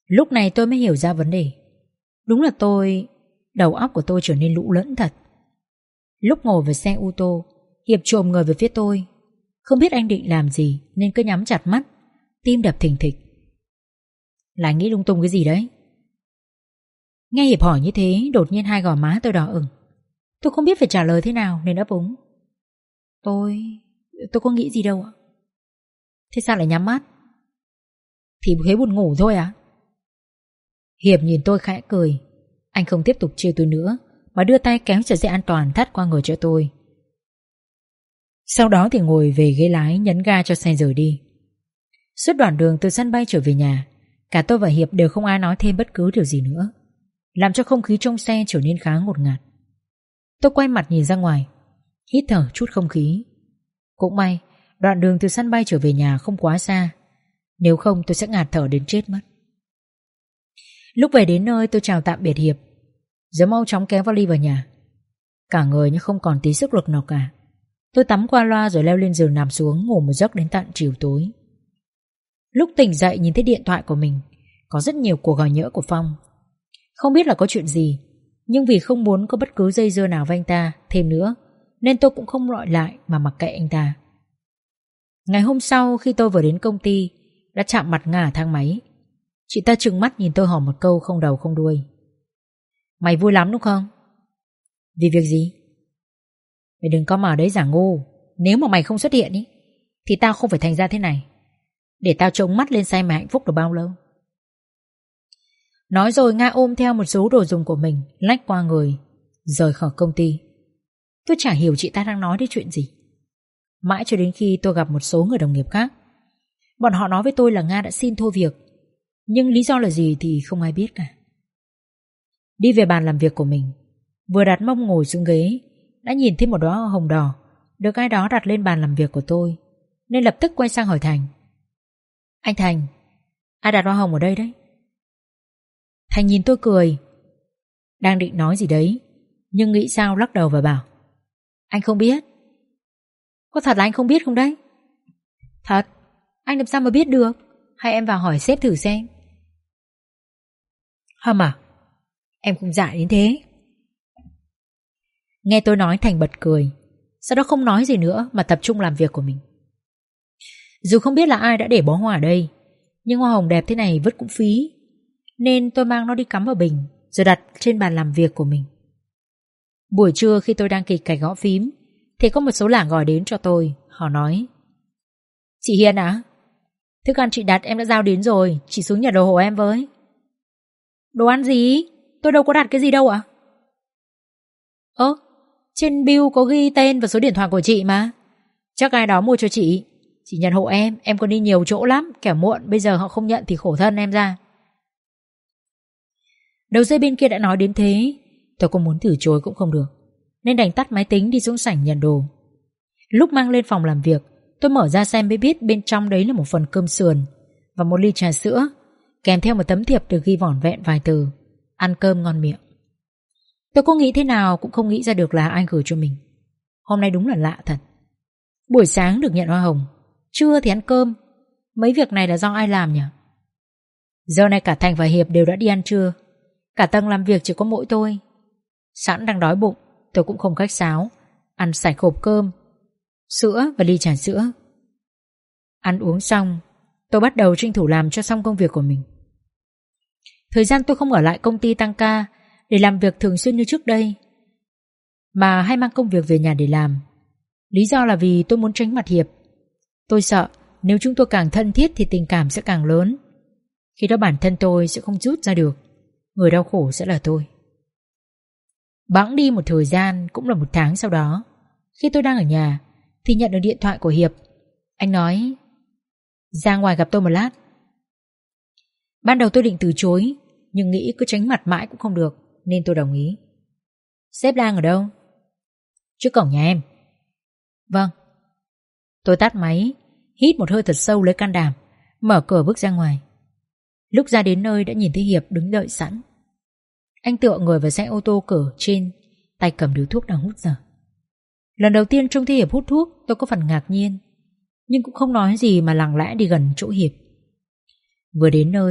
Lúc này tôi mới hiểu ra vấn đề. Đúng là đầu óc của tôi trở nên lũ lẫn thật. Lúc ngồi vào xe ô tô, Hiệp trồm người về phía tôi. Không biết anh định làm gì nên cứ nhắm chặt mắt, tim đập thình thịch. Là nghĩ lung tung cái gì đấy? Nghe Hiệp hỏi như thế, đột nhiên hai gò má tôi đỏ ửng. Tôi không biết phải trả lời thế nào nên ấp úng. Tôi có nghĩ gì đâu ạ. Thế sao lại nhắm mắt? Thì thấy buồn ngủ thôi à? Hiệp nhìn tôi khẽ cười. Anh không tiếp tục trêu tôi nữa mà đưa tay kéo sợi dây an toàn thắt qua người cho tôi. Sau đó thì ngồi về ghế lái nhấn ga cho xe rời đi. Suốt đoạn đường từ sân bay trở về nhà, cả tôi và Hiệp đều không ai nói thêm bất cứ điều gì nữa, làm cho không khí trong xe trở nên khá ngột ngạt. Tôi quay mặt nhìn ra ngoài, hít thở chút không khí. Cũng may đoạn đường từ sân bay trở về nhà không quá xa, nếu không tôi sẽ ngạt thở đến chết mất. Lúc về đến nơi tôi chào tạm biệt Hiệp, rồi mau chóng kéo vali vào nhà. Cả người nhưng không còn tí sức lực nào cả. Tôi tắm qua loa rồi leo lên giường nằm xuống ngủ một giấc đến tận chiều tối. Lúc tỉnh dậy nhìn thấy điện thoại của mình, có rất nhiều cuộc gọi nhỡ của Phong. Không biết là có chuyện gì, nhưng vì không muốn có bất cứ dây dưa nào với anh ta thêm nữa nên tôi cũng không gọi lại mà mặc kệ anh ta. Ngày hôm sau khi tôi vừa đến công ty, đã chạm mặt Nga ở thang máy. Chị ta trừng mắt nhìn tôi hỏi một câu không đầu không đuôi. Mày vui lắm đúng không? Vì việc gì? Mày đừng có mà ở đấy giả ngu. Nếu mà mày không xuất hiện ý, thì tao không phải thành ra thế này. Để tao trông mắt lên say mày hạnh phúc được bao lâu. Nói rồi Nga ôm theo một số đồ dùng của mình, lách qua người, rời khỏi công ty. Tôi chả hiểu chị ta đang nói đến chuyện gì. Mãi cho đến khi tôi gặp một số người đồng nghiệp khác. Bọn họ nói với tôi là Nga đã xin thôi việc, nhưng lý do là gì thì không ai biết cả. Đi về bàn làm việc của mình, vừa đặt mông ngồi xuống ghế, đã nhìn thấy một đóa hoa hồng đỏ được ai đó đặt lên bàn làm việc của tôi, nên lập tức quay sang hỏi Thành. Anh Thành, ai đặt hoa hồng ở đây đấy? Thành nhìn tôi cười, đang định nói gì đấy, nhưng nghĩ sao lắc đầu và bảo: Anh không biết. Có thật là anh không biết không đấy? Thật, anh làm sao mà biết được? Hay em vào hỏi sếp thử xem. Hâm à? Em cũng dại đến thế. Nghe tôi nói Thành bật cười, sau đó không nói gì nữa mà tập trung làm việc của mình. Dù không biết là ai đã để bó hoa ở đây, nhưng hoa hồng đẹp thế này vứt cũng phí, nên tôi mang nó đi cắm vào bình rồi đặt trên bàn làm việc của mình. Buổi trưa khi tôi đang kịch cạch gõ phím thì có một số làng gọi đến cho tôi. Họ nói: Chị Hiền à, thức ăn chị đặt em đã giao đến rồi, chị xuống nhà đồ hộ em với. Đồ ăn gì? Tôi đâu có đặt cái gì đâu ạ. Trên bill có ghi tên và số điện thoại của chị mà. Chắc ai đó mua cho chị. Chị nhận hộ em còn đi nhiều chỗ lắm, kẻo muộn bây giờ họ không nhận thì khổ thân em ra. Đầu dây bên kia đã nói đến thế, tôi có muốn từ chối cũng không được, nên đành tắt máy tính đi xuống sảnh nhận đồ. Lúc mang lên phòng làm việc, tôi mở ra xem mới biết bên trong đấy là một phần cơm sườn và một ly trà sữa, kèm theo một tấm thiệp được ghi vỏn vẹn vài từ: ăn cơm ngon miệng. Tôi có nghĩ thế nào cũng không nghĩ ra được là ai gửi cho mình. Hôm nay đúng là lạ thật. Buổi sáng được nhận hoa hồng, trưa thì ăn cơm. Mấy việc này là do ai làm nhỉ? Giờ này cả Thành và Hiệp đều đã đi ăn trưa, cả tầng làm việc chỉ có mỗi tôi. Sẵn đang đói bụng, tôi cũng không khách sáo, ăn sạch hộp cơm, sữa và ly trà sữa. Ăn uống xong, tôi bắt đầu tranh thủ làm cho xong công việc của mình. Thời gian tôi không ở lại công ty tăng ca để làm việc thường xuyên như trước đây, mà hay mang công việc về nhà để làm. Lý do là vì tôi muốn tránh mặt Hiệp. Tôi sợ nếu chúng tôi càng thân thiết thì tình cảm sẽ càng lớn. Khi đó bản thân tôi sẽ không rút ra được, người đau khổ sẽ là tôi. Bẵng đi một thời gian, cũng là 1 tháng sau đó, khi tôi đang ở nhà thì nhận được điện thoại của Hiệp. Anh nói: ra ngoài gặp tôi một lát. Ban đầu tôi định từ chối, nhưng nghĩ cứ tránh mặt mãi cũng không được, nên tôi đồng ý. Sếp đang ở đâu? Trước cổng nhà em. Vâng. Tôi tắt máy, hít một hơi thật sâu lấy can đảm, mở cửa bước ra ngoài. Lúc ra đến nơi đã nhìn thấy Hiệp đứng đợi sẵn. Anh tựa người vào xe ô tô cửa trên, tay cầm điếu thuốc đang hút dở. Lần đầu tiên trông thấy Hiệp hút thuốc, tôi có phần ngạc nhiên, nhưng cũng không nói gì mà lặng lẽ đi gần chỗ Hiệp. Vừa đến nơi,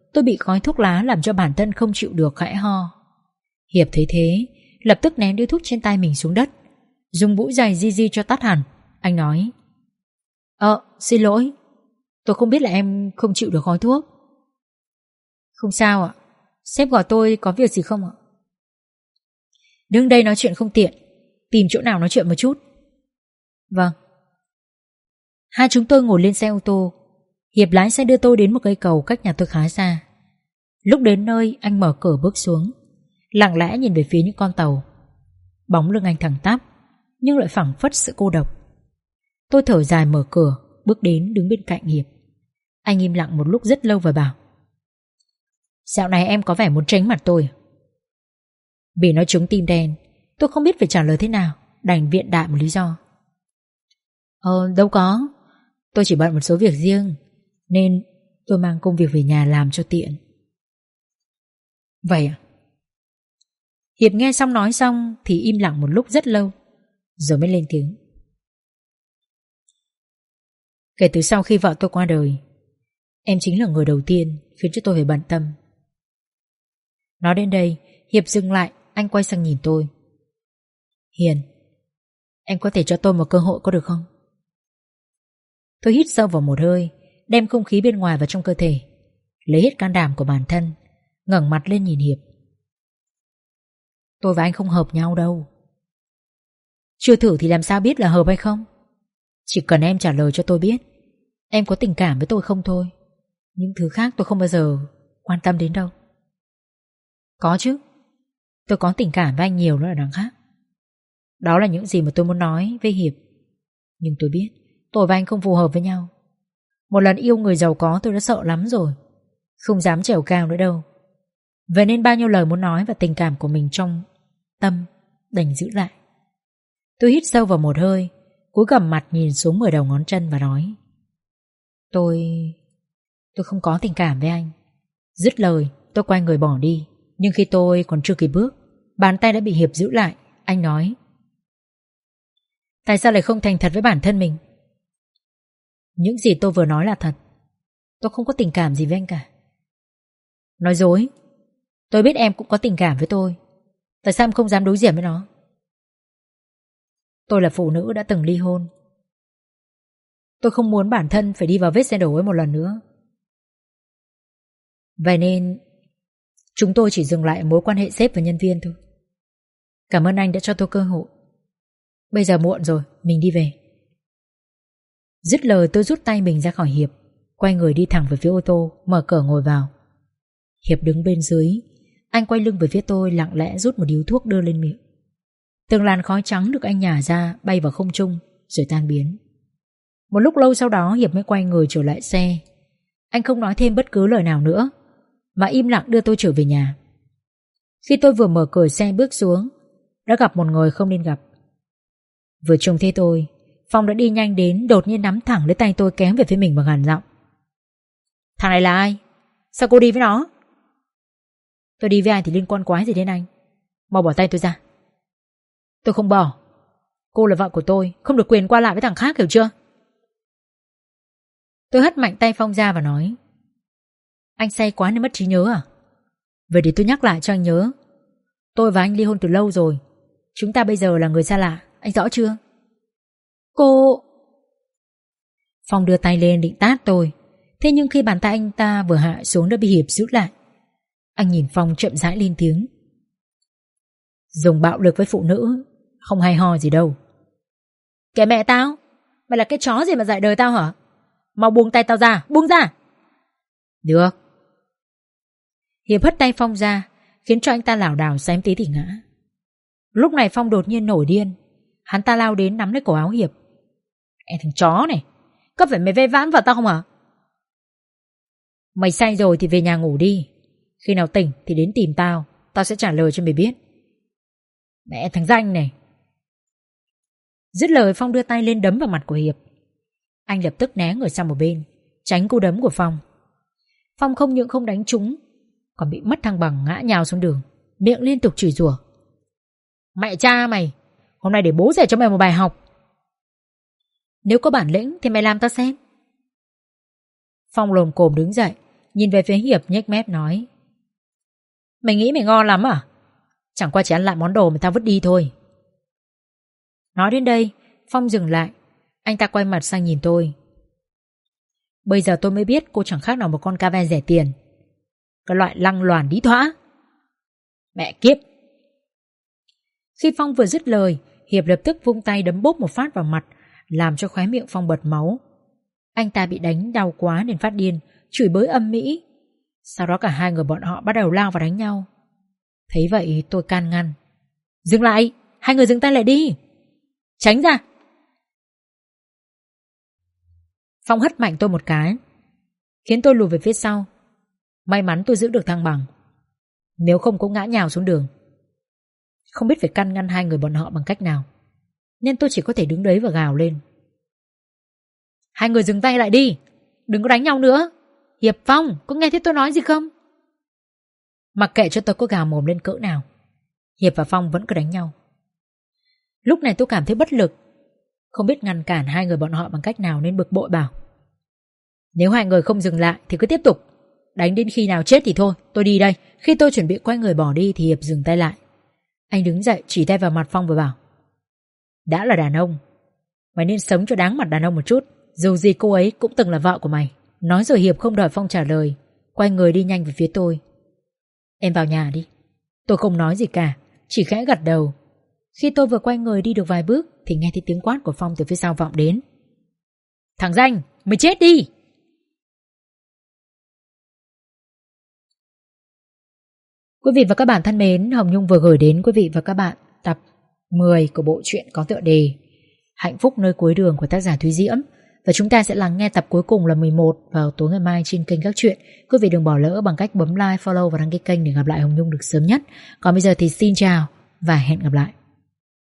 tôi bị khói thuốc lá làm cho bản thân không chịu được khẽ ho. Hiệp thấy thế, lập tức ném điếu thuốc trên tay mình xuống đất, dùng mũi giày di cho tắt hẳn. Anh nói: Xin lỗi, tôi không biết là em không chịu được khói thuốc. Không sao ạ, sếp gọi tôi có việc gì không ạ? Đứng đây nói chuyện không tiện, tìm chỗ nào nói chuyện một chút. Vâng. Hai chúng tôi ngồi lên xe ô tô. Hiệp lái xe đưa tôi đến một cây cầu cách nhà tôi khá xa. Lúc đến nơi, anh mở cửa bước xuống, lặng lẽ nhìn về phía những con tàu. Bóng lưng anh thẳng tắp, nhưng lại phảng phất sự cô độc. Tôi thở dài mở cửa, bước đến đứng bên cạnh Hiệp. Anh im lặng một lúc rất lâu và bảo: Dạo này em có vẻ muốn tránh mặt tôi. Bị nói trúng tim đen, tôi không biết phải trả lời thế nào, đành viện đại một lý do. Đâu có, tôi chỉ bận một số việc riêng, nên tôi mang công việc về nhà làm cho tiện. Vậy à? Hiệp nghe xong nói xong thì im lặng một lúc rất lâu, rồi mới lên tiếng. Kể từ sau khi vợ tôi qua đời, em chính là người đầu tiên khiến cho tôi phải bận tâm. Nói đến đây, Hiệp dừng lại, anh quay sang nhìn tôi. Hiền, em có thể cho tôi một cơ hội có được không? Tôi hít sâu vào một hơi, đem không khí bên ngoài vào trong cơ thể, lấy hết can đảm của bản thân, ngẩng mặt lên nhìn Hiệp. Tôi và anh không hợp nhau đâu. Chưa thử thì làm sao biết là hợp hay không? Chỉ cần em trả lời cho tôi biết em có tình cảm với tôi không thôi. Những thứ khác tôi không bao giờ quan tâm đến đâu. Có chứ, tôi có tình cảm với anh nhiều nữa là đằng khác. Đó là những gì mà tôi muốn nói với Hiệp. Nhưng tôi biết tôi và anh không phù hợp với nhau. Một lần yêu người giàu có tôi đã sợ lắm rồi, không dám trèo cao nữa đâu. Vậy nên bao nhiêu lời muốn nói và tình cảm của mình trong tâm đành giữ lại. Tôi hít sâu vào một hơi, cúi gằm mặt nhìn xuống 10 đầu ngón chân và nói: Tôi không có tình cảm với anh. Dứt lời, tôi quay người bỏ đi. Nhưng khi tôi còn chưa kịp bước, bàn tay đã bị Hiệp giữ lại. Anh nói: Tại sao lại không thành thật với bản thân mình? Những gì tôi vừa nói là thật. Tôi không có tình cảm gì với anh cả. Nói dối. Tôi biết em cũng có tình cảm với tôi. Tại sao em không dám đối diện với nó? Tôi là phụ nữ đã từng ly hôn. Tôi không muốn bản thân phải đi vào vết xe đổ ấy một lần nữa. Vậy nên chúng tôi chỉ dừng lại mối quan hệ sếp và nhân viên thôi. Cảm ơn anh đã cho tôi cơ hội. Bây giờ muộn rồi, mình đi về. Dứt lời tôi rút tay mình ra khỏi Hiệp, quay người đi thẳng về phía ô tô, mở cửa ngồi vào. Hiệp đứng bên dưới. Anh quay lưng về phía tôi, lặng lẽ rút một điếu thuốc đưa lên miệng. Từng làn khói trắng được anh nhả ra, bay vào không trung rồi tan biến. Một lúc lâu sau đó Hiệp mới quay người trở lại xe. Anh không nói thêm bất cứ lời nào nữa, mà im lặng đưa tôi trở về nhà. Khi tôi vừa mở cửa xe bước xuống, đã gặp một người không nên gặp. Vừa trông thấy tôi, Phong đã đi nhanh đến, đột nhiên nắm thẳng lấy tay tôi kéo về phía mình bằng gằn giọng: Thằng này là ai? Sao cô đi với nó? Tôi đi với ai thì liên quan quái gì đến anh? Mau bỏ tay tôi ra. Tôi không bỏ. Cô là vợ của tôi, không được quyền qua lại với thằng khác, hiểu chưa? Tôi hất mạnh tay Phong ra và nói: Anh say quá nên mất trí nhớ à? Vậy để tôi nhắc lại cho anh nhớ. Tôi và anh ly hôn từ lâu rồi. Chúng ta bây giờ là người xa lạ, anh rõ chưa? Cô... Phong đưa tay lên định tát tôi. Thế nhưng khi bàn tay anh ta vừa hạ xuống đã bị Hiệp giữ lại. Anh nhìn Phong chậm rãi lên tiếng: Dùng bạo lực với phụ nữ không hay ho gì đâu. Kệ mẹ tao. Mày là cái chó gì mà dạy đời tao hả? Mau buông tay tao ra, buông ra. Được. Hiệp hất tay Phong ra, khiến cho anh ta lảo đảo xém tí thì ngã. Lúc này Phong đột nhiên nổi điên. Hắn ta lao đến nắm lấy cổ áo Hiệp. Em thằng chó này, có phải mày vây vãn vào tao không hả? Mày say rồi thì về nhà ngủ đi. Khi nào tỉnh thì đến tìm tao, tao sẽ trả lời cho mày biết. Mẹ thằng danh này. Dứt lời Phong đưa tay lên đấm vào mặt của Hiệp. Anh lập tức né người sang một bên, tránh cú đấm của Phong. Phong không những không đánh trúng, còn bị mất thăng bằng ngã nhào xuống đường, miệng liên tục chửi rủa: Mẹ cha mày, hôm nay để bố dạy cho mày một bài học. Nếu có bản lĩnh thì mày làm tao xem. Phong lồm cồm đứng dậy, nhìn về phía Hiệp nhếch mép nói: Mày nghĩ mày ngon lắm à? Chẳng qua chỉ ăn lại món đồ mà tao vứt đi thôi. Nói đến đây, Phong dừng lại. Anh ta quay mặt sang nhìn tôi. Bây giờ tôi mới biết cô chẳng khác nào một con ca ve rẻ tiền. Cái loại lăng loàn đĩ thóa. Mẹ kiếp. Khi Phong vừa dứt lời, Hiệp lập tức vung tay đấm bốp một phát vào mặt, làm cho khóe miệng Phong bật máu. Anh ta bị đánh đau quá nên phát điên, chửi bới âm mỹ. Sau đó cả hai người bọn họ bắt đầu lao vào đánh nhau. Thấy vậy tôi can ngăn: Dừng lại, hai người dừng tay lại đi. Tránh ra. Phong hất mạnh tôi một cái, khiến tôi lùi về phía sau. May mắn tôi giữ được thăng bằng, nếu không cũng ngã nhào xuống đường. Không biết phải can ngăn hai người bọn họ bằng cách nào, nên tôi chỉ có thể đứng đấy và gào lên: Hai người dừng tay lại đi, đừng có đánh nhau nữa. Hiệp, Phong, có nghe thấy tôi nói gì không? Mặc kệ cho tôi có gào mồm lên cỡ nào, Hiệp và Phong vẫn cứ đánh nhau. Lúc này tôi cảm thấy bất lực, không biết ngăn cản hai người bọn họ bằng cách nào nên bực bội bảo: Nếu hai người không dừng lại thì cứ tiếp tục, đánh đến khi nào chết thì thôi, tôi đi đây. Khi tôi chuẩn bị quay người bỏ đi thì Hiệp dừng tay lại. Anh đứng dậy chỉ tay vào mặt Phong và bảo: Đã là đàn ông, mày nên sống cho đáng mặt đàn ông một chút. Dù gì cô ấy cũng từng là vợ của mày. Nói rồi Hiệp không đợi Phong trả lời, quay người đi nhanh về phía tôi. Em vào nhà đi. Tôi không nói gì cả, chỉ khẽ gật đầu. Khi tôi vừa quay người đi được vài bước thì nghe thấy tiếng quát của Phong từ phía sau vọng đến: Thằng danh, mày chết đi! Quý vị và các bạn thân mến, Hồng Nhung vừa gửi đến quý vị và các bạn tập 10 của bộ truyện có tựa đề Hạnh phúc nơi cuối đường của tác giả Thúy Diễm. Và chúng ta sẽ lắng nghe tập cuối cùng là 11 vào tối ngày mai trên kênh Các Chuyện. Quý vị đừng bỏ lỡ bằng cách bấm like, follow và đăng ký kênh để gặp lại Hồng Nhung được sớm nhất. Còn bây giờ thì xin chào và hẹn gặp lại.